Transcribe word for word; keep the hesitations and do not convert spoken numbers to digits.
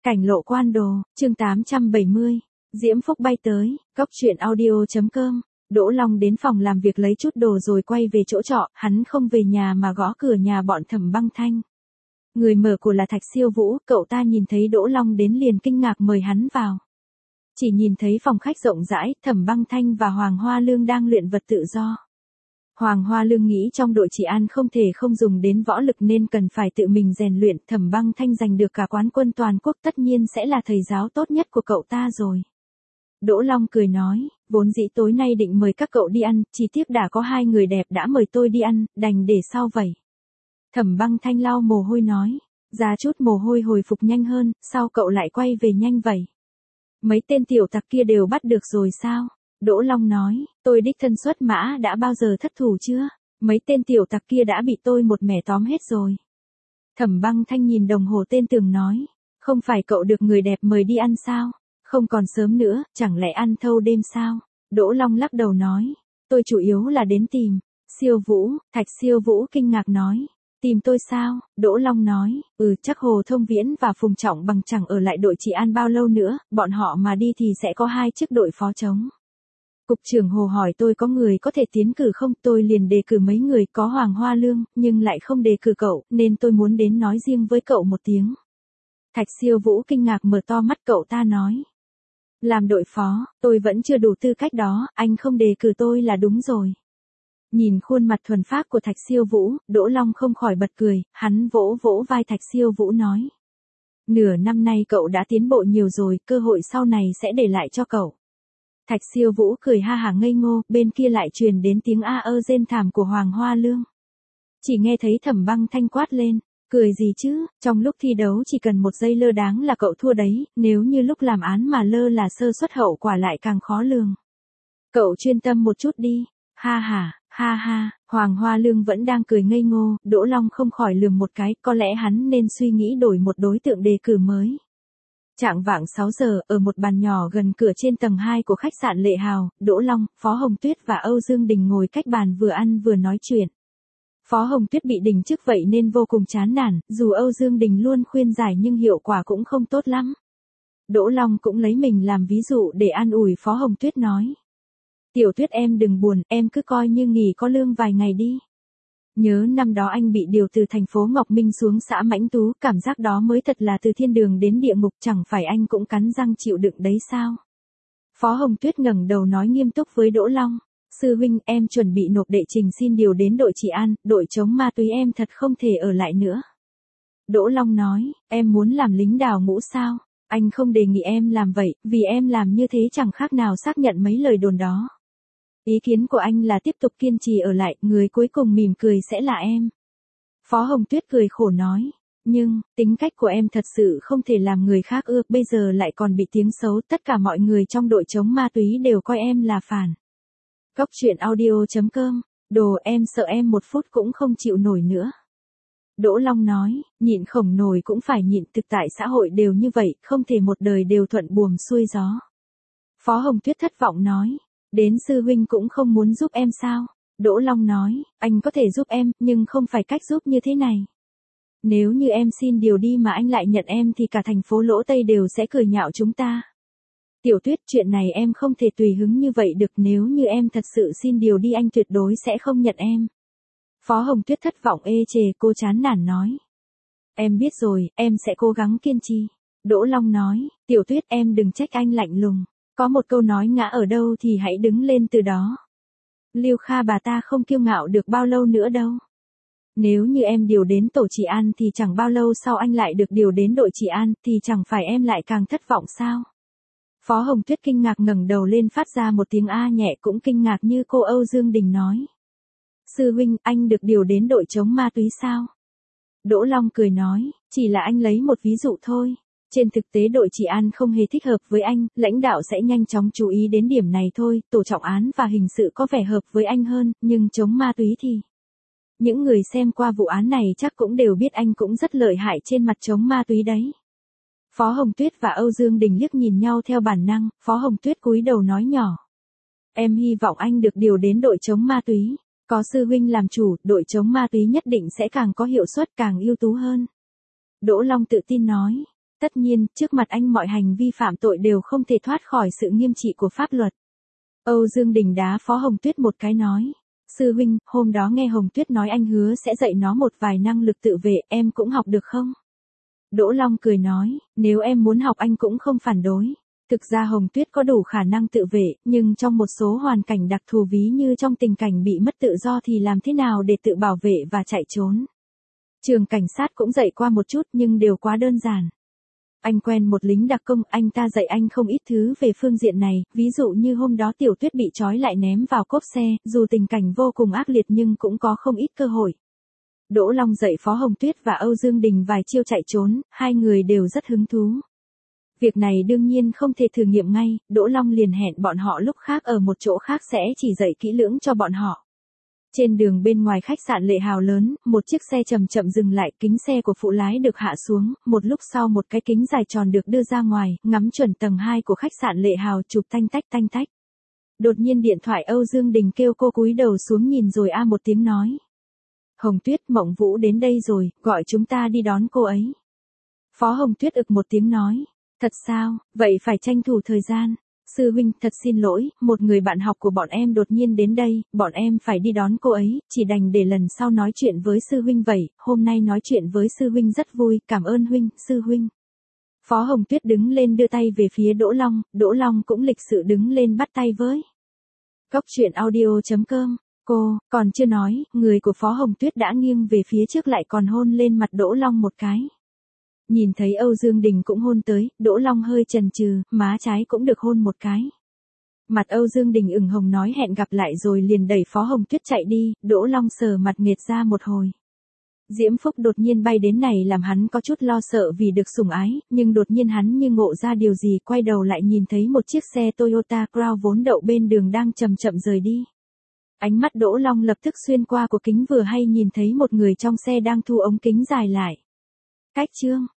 Cảnh lộ quan đồ, chương tám trăm bảy mươi. Diễm Phúc bay tới, cốc truyện audio.com. Đỗ Long đến phòng làm việc lấy chút đồ rồi quay về chỗ trọ, hắn không về nhà mà gõ cửa nhà bọn Thẩm Băng Thanh. Người mở cửa là Thạch Siêu Vũ, cậu ta nhìn thấy Đỗ Long đến liền kinh ngạc mời hắn vào. Chỉ nhìn thấy phòng khách rộng rãi, Thẩm Băng Thanh và Hoàng Hoa Lương đang luyện vật tự do. Hoàng Hoa Lương nghĩ trong đội Trị An không thể không dùng đến võ lực nên cần phải tự mình rèn luyện. Thẩm Băng Thanh giành được cả quán quân toàn quốc tất nhiên sẽ là thầy giáo tốt nhất của cậu ta rồi. Đỗ Long cười nói, vốn dĩ tối nay định mời các cậu đi ăn, chỉ tiếc đã có hai người đẹp đã mời tôi đi ăn, đành để sau vậy. Thẩm Băng Thanh lau mồ hôi nói, ra chút mồ hôi hồi phục nhanh hơn, sao cậu lại quay về nhanh vậy? Mấy tên tiểu tặc kia đều bắt được rồi sao? Đỗ Long nói, tôi đích thân xuất mã đã bao giờ thất thủ chưa? Mấy tên tiểu tặc kia đã bị tôi một mẻ tóm hết rồi. Thẩm Băng Thanh nhìn đồng hồ tên tường nói, không phải cậu được người đẹp mời đi ăn sao? Không còn sớm nữa, chẳng lẽ ăn thâu đêm sao? Đỗ Long lắc đầu nói, tôi chủ yếu là đến tìm. Siêu Vũ, Thạch Siêu Vũ kinh ngạc nói, tìm tôi sao? Đỗ Long nói, ừ chắc Hồ Thông Viễn và Phùng Trọng Bằng chẳng ở lại đội Trị An bao lâu nữa, bọn họ mà đi thì sẽ có hai chức đội phó trống. Cục trưởng Hồ hỏi tôi có người có thể tiến cử không, tôi liền đề cử mấy người, có Hoàng Hoa Lương, nhưng lại không đề cử cậu, nên tôi muốn đến nói riêng với cậu một tiếng. Thạch Siêu Vũ kinh ngạc mở to mắt, cậu ta nói, làm đội phó, tôi vẫn chưa đủ tư cách đó, anh không đề cử tôi là đúng rồi. Nhìn khuôn mặt thuần phác của Thạch Siêu Vũ, Đỗ Long không khỏi bật cười, hắn vỗ vỗ vai Thạch Siêu Vũ nói, nửa năm nay cậu đã tiến bộ nhiều rồi, cơ hội sau này sẽ để lại cho cậu. Thạch Siêu Vũ cười ha hả ngây ngô, bên kia lại truyền đến tiếng a ơ rên thảm của Hoàng Hoa Lương. Chỉ nghe thấy Thẩm Băng Thanh quát lên, cười gì chứ, trong lúc thi đấu chỉ cần một giây lơ đáng là cậu thua đấy, nếu như lúc làm án mà lơ là sơ suất hậu quả lại càng khó lường. Cậu chuyên tâm một chút đi, ha ha, ha ha, Hoàng Hoa Lương vẫn đang cười ngây ngô, Đỗ Long không khỏi lườm một cái, có lẽ hắn nên suy nghĩ đổi một đối tượng đề cử mới. Chạng vạng sáu giờ, ở một bàn nhỏ gần cửa trên tầng hai của khách sạn Lệ Hào, Đỗ Long, Phó Hồng Tuyết và Âu Dương Đình ngồi cách bàn vừa ăn vừa nói chuyện. Phó Hồng Tuyết bị đình chức vậy nên vô cùng chán nản, dù Âu Dương Đình luôn khuyên giải nhưng hiệu quả cũng không tốt lắm. Đỗ Long cũng lấy mình làm ví dụ để an ủi Phó Hồng Tuyết nói. Tiểu Tuyết em đừng buồn, em cứ coi như nghỉ có lương vài ngày đi. Nhớ năm đó anh bị điều từ thành phố Ngọc Minh xuống xã Mãnh Tú, cảm giác đó mới thật là từ thiên đường đến địa ngục, chẳng phải anh cũng cắn răng chịu đựng đấy sao? Phó Hồng Tuyết ngẩng đầu nói nghiêm túc với Đỗ Long, sư huynh em chuẩn bị nộp đệ trình xin điều đến đội Trị An, đội chống ma túy em thật không thể ở lại nữa. Đỗ Long nói, em muốn làm lính đào ngũ sao? Anh không đề nghị em làm vậy, vì em làm như thế chẳng khác nào xác nhận mấy lời đồn đó. Ý kiến của anh là tiếp tục kiên trì ở lại, người cuối cùng mỉm cười sẽ là em. Phó Hồng Tuyết cười khổ nói, nhưng, tính cách của em thật sự không thể làm người khác ưa, bây giờ lại còn bị tiếng xấu, tất cả mọi người trong đội chống ma túy đều coi em là phản. Cốc truyện audio.com, đồ em sợ em một phút cũng không chịu nổi nữa. Đỗ Long nói, nhịn không nổi cũng phải nhịn, thực tại xã hội đều như vậy, không thể một đời đều thuận buồm xuôi gió. Phó Hồng Tuyết thất vọng nói, đến sư huynh cũng không muốn giúp em sao? Đỗ Long nói, anh có thể giúp em, nhưng không phải cách giúp như thế này. Nếu như em xin điều đi mà anh lại nhận em thì cả thành phố Lỗ Tây đều sẽ cười nhạo chúng ta. Tiểu Tuyết, chuyện này em không thể tùy hứng như vậy được, nếu như em thật sự xin điều đi anh tuyệt đối sẽ không nhận em. Phó Hồng Tuyết thất vọng ê chề, cô chán nản nói. Em biết rồi, em sẽ cố gắng kiên trì. Đỗ Long nói, Tiểu Tuyết em đừng trách anh lạnh lùng. Có một câu nói ngã ở đâu thì hãy đứng lên từ đó. Lưu Kha bà ta không kiêu ngạo được bao lâu nữa đâu. Nếu như em điều đến tổ Trị An thì chẳng bao lâu sau anh lại được điều đến đội Trị An, thì chẳng phải em lại càng thất vọng sao? Phó Hồng Tuyết kinh ngạc ngẩng đầu lên phát ra một tiếng a nhẹ, cũng kinh ngạc như cô Âu Dương Đình nói. Sư huynh, anh được điều đến đội chống ma túy sao? Đỗ Long cười nói, chỉ là anh lấy một ví dụ thôi. Trên thực tế đội Trị An không hề thích hợp với anh, lãnh đạo sẽ nhanh chóng chú ý đến điểm này thôi, tổ trọng án và hình sự có vẻ hợp với anh hơn, nhưng chống ma túy thì... Những người xem qua vụ án này chắc cũng đều biết anh cũng rất lợi hại trên mặt chống ma túy đấy. Phó Hồng Tuyết và Âu Dương Đình liếc nhìn nhau theo bản năng, Phó Hồng Tuyết cúi đầu nói nhỏ. Em hy vọng anh được điều đến đội chống ma túy. Có sư huynh làm chủ, đội chống ma túy nhất định sẽ càng có hiệu suất, càng ưu tú hơn. Đỗ Long tự tin nói. Tất nhiên, trước mặt anh mọi hành vi phạm tội đều không thể thoát khỏi sự nghiêm trị của pháp luật. Âu Dương Đình đá Phó Hồng Tuyết một cái nói. Sư huynh, hôm đó nghe Hồng Tuyết nói anh hứa sẽ dạy nó một vài năng lực tự vệ, em cũng học được không? Đỗ Long cười nói, nếu em muốn học anh cũng không phản đối. Thực ra Hồng Tuyết có đủ khả năng tự vệ, nhưng trong một số hoàn cảnh đặc thù ví như trong tình cảnh bị mất tự do thì làm thế nào để tự bảo vệ và chạy trốn. Trường cảnh sát cũng dạy qua một chút nhưng đều quá đơn giản. Anh quen một lính đặc công, anh ta dạy anh không ít thứ về phương diện này, ví dụ như hôm đó Tiểu Tuyết bị trói lại ném vào cốp xe, dù tình cảnh vô cùng ác liệt nhưng cũng có không ít cơ hội. Đỗ Long dạy Phó Hồng Tuyết và Âu Dương Đình vài chiêu chạy trốn, hai người đều rất hứng thú. Việc này đương nhiên không thể thử nghiệm ngay, Đỗ Long liền hẹn bọn họ lúc khác ở một chỗ khác sẽ chỉ dạy kỹ lưỡng cho bọn họ. Trên đường bên ngoài khách sạn Lệ Hào lớn, một chiếc xe chậm chậm dừng lại, kính xe của phụ lái được hạ xuống, một lúc sau một cái kính dài tròn được đưa ra ngoài, ngắm chuẩn tầng hai của khách sạn Lệ Hào chụp tanh tách tanh tách. Đột nhiên điện thoại Âu Dương Đình kêu, cô cúi đầu xuống nhìn rồi a một tiếng nói. Hồng Tuyết, Mộng Vũ đến đây rồi, gọi chúng ta đi đón cô ấy. Phó Hồng Tuyết ực một tiếng nói. Thật sao, vậy phải tranh thủ thời gian. Sư huynh, thật xin lỗi, một người bạn học của bọn em đột nhiên đến đây, bọn em phải đi đón cô ấy, chỉ đành để lần sau nói chuyện với sư huynh vậy, hôm nay nói chuyện với sư huynh rất vui, cảm ơn huynh, sư huynh. Phó Hồng Tuyết đứng lên đưa tay về phía Đỗ Long, Đỗ Long cũng lịch sự đứng lên bắt tay với. Cốc truyện audio chấm com, cô, còn chưa nói, người của Phó Hồng Tuyết đã nghiêng về phía trước lại còn hôn lên mặt Đỗ Long một cái. Nhìn thấy Âu Dương Đình cũng hôn tới, Đỗ Long hơi chần chừ, má trái cũng được hôn một cái. Mặt Âu Dương Đình ửng hồng nói hẹn gặp lại rồi liền đẩy Phó Hồng Tuyết chạy đi, Đỗ Long sờ mặt nghệt ra một hồi. Diễm Phúc đột nhiên bay đến này làm hắn có chút lo sợ vì được sủng ái, nhưng đột nhiên hắn như ngộ ra điều gì, quay đầu lại nhìn thấy một chiếc xe Toyota Crown vốn đậu bên đường đang chậm chậm rời đi. Ánh mắt Đỗ Long lập tức xuyên qua của kính vừa hay nhìn thấy một người trong xe đang thu ống kính dài lại. Cách chương